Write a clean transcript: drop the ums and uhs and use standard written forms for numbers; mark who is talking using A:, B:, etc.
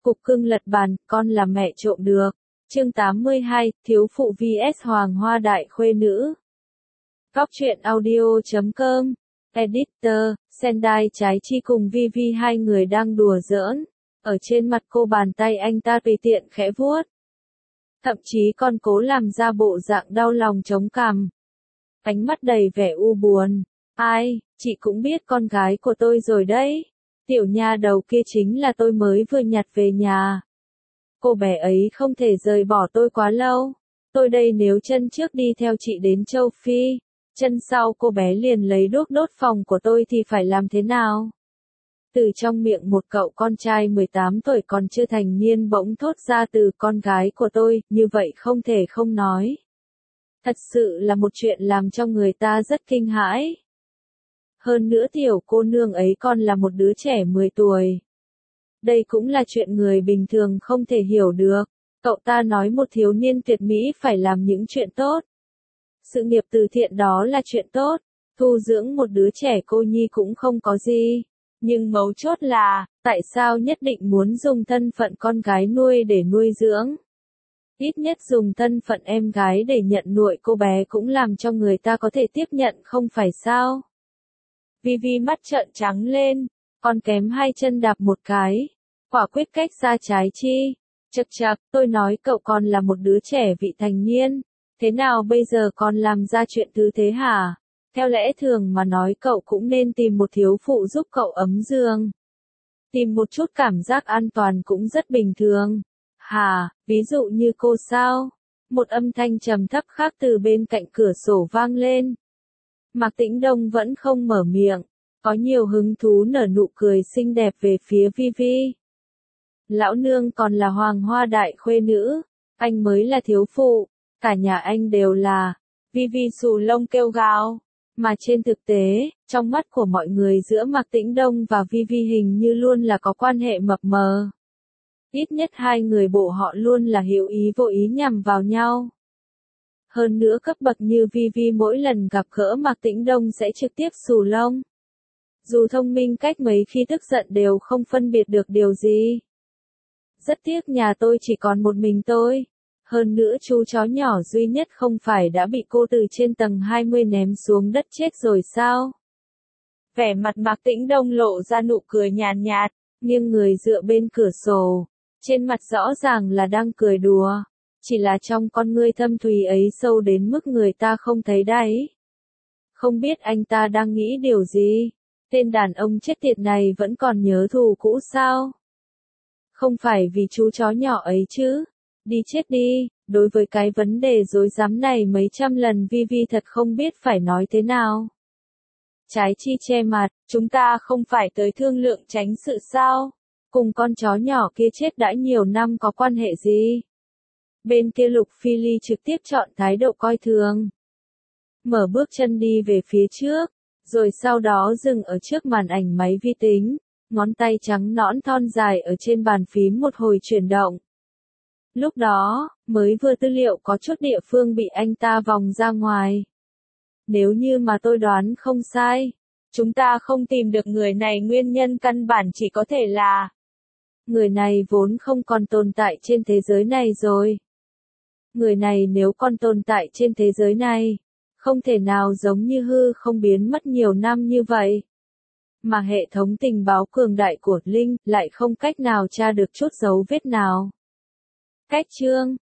A: Cục cưng lật bàn, con là mẹ trộm được. Chương 82, thiếu phụ vs hoàng hoa đại khuê nữ. Góc truyện audio.com. Editor, Sendai Trái Chi cùng Vivi hai người đang đùa giỡn. Ở trên mặt cô bàn tay anh ta tùy tiện khẽ vuốt. Thậm chí còn cố làm ra bộ dạng đau lòng chống cằm. Ánh mắt đầy vẻ u buồn. Ai, chị cũng biết con gái của tôi rồi đấy. Tiểu nha đầu kia chính là tôi mới vừa nhặt về nhà. Cô bé ấy không thể rời bỏ tôi quá lâu. Tôi đây nếu chân trước đi theo chị đến châu Phi, chân sau cô bé liền lấy đuốc đốt phòng của tôi thì phải làm thế nào? Từ trong miệng một cậu con trai 18 tuổi còn chưa thành niên bỗng thốt ra từ con gái của tôi, như vậy không thể không nói. Thật sự là một chuyện làm cho người ta rất kinh hãi. Hơn nữa tiểu cô nương ấy còn là một đứa trẻ 10 tuổi. Đây cũng là chuyện người bình thường không thể hiểu được. Cậu ta nói một thiếu niên tuyệt mỹ phải làm những chuyện tốt. Sự nghiệp từ thiện đó là chuyện tốt. Thu dưỡng một đứa trẻ cô nhi cũng không có gì. Nhưng mấu chốt là, tại sao nhất định muốn dùng thân phận con gái nuôi để nuôi dưỡng? Ít nhất dùng thân phận em gái để nhận nuôi cô bé cũng làm cho người ta có thể tiếp nhận không phải sao? Vivi mắt trợn trắng lên, con kém hai chân đạp một cái, quả quyết cách ra Trái Chi. Chậc chậc, tôi nói cậu còn là một đứa trẻ vị thành niên, thế nào bây giờ còn làm ra chuyện thứ thế hả? Theo lẽ thường mà nói cậu cũng nên tìm một thiếu phụ giúp cậu ấm giường. Tìm một chút cảm giác an toàn cũng rất bình thường. Hà, ví dụ như cô sao? Một âm thanh trầm thấp khác từ bên cạnh cửa sổ vang lên. Mạc Tĩnh Đông vẫn không mở miệng, có nhiều hứng thú nở nụ cười xinh đẹp về phía Vivi. Lão nương còn là hoàng hoa đại khuê nữ, anh mới là thiếu phụ, cả nhà anh đều là. Vivi xù lông kêu gào. Mà trên thực tế, trong mắt của mọi người giữa Mạc Tĩnh Đông và Vivi hình như luôn là có quan hệ mập mờ. Ít nhất hai người bộ họ luôn là hữu ý vô ý nhằm vào nhau. Hơn nữa cấp bậc như Vivi mỗi lần gặp gỡ Mạc Tĩnh Đông sẽ trực tiếp xù lông. Dù thông minh cách mấy khi tức giận đều không phân biệt được điều gì. Rất tiếc nhà tôi chỉ còn một mình tôi. Hơn nữa chú chó nhỏ duy nhất không phải đã bị cô từ trên tầng 20 ném xuống đất chết rồi sao? Vẻ mặt Mạc Tĩnh Đông lộ ra nụ cười nhàn nhạt, nghiêng người dựa bên cửa sổ. Trên mặt rõ ràng là đang cười đùa. Chỉ là trong con ngươi thâm thúy ấy sâu đến mức người ta không thấy đáy. Không biết anh ta đang nghĩ điều gì? Tên đàn ông chết tiệt này vẫn còn nhớ thù cũ sao? Không phải vì chú chó nhỏ ấy chứ? Đi chết đi, đối với cái vấn đề rối rắm này mấy trăm lần Vivi thật không biết phải nói thế nào. Trái Chi che mặt, chúng ta không phải tới thương lượng tránh sự sao? Cùng con chó nhỏ kia chết đã nhiều năm có quan hệ gì? Bên kia Lục Phi Ly trực tiếp chọn thái độ coi thường. Mở bước chân đi về phía trước, rồi sau đó dừng ở trước màn ảnh máy vi tính, ngón tay trắng nõn thon dài ở trên bàn phím một hồi chuyển động. Lúc đó, mới vừa tư liệu có chút địa phương bị anh ta vòng ra ngoài. Nếu như mà tôi đoán không sai, chúng ta không tìm được người này nguyên nhân căn bản chỉ có thể là người này vốn không còn tồn tại trên thế giới này rồi. Người này nếu còn tồn tại trên thế giới này, không thể nào giống như hư không biến mất nhiều năm như vậy. Mà hệ thống tình báo cường đại của Linh lại không cách nào tra được chút dấu vết nào. Cách chương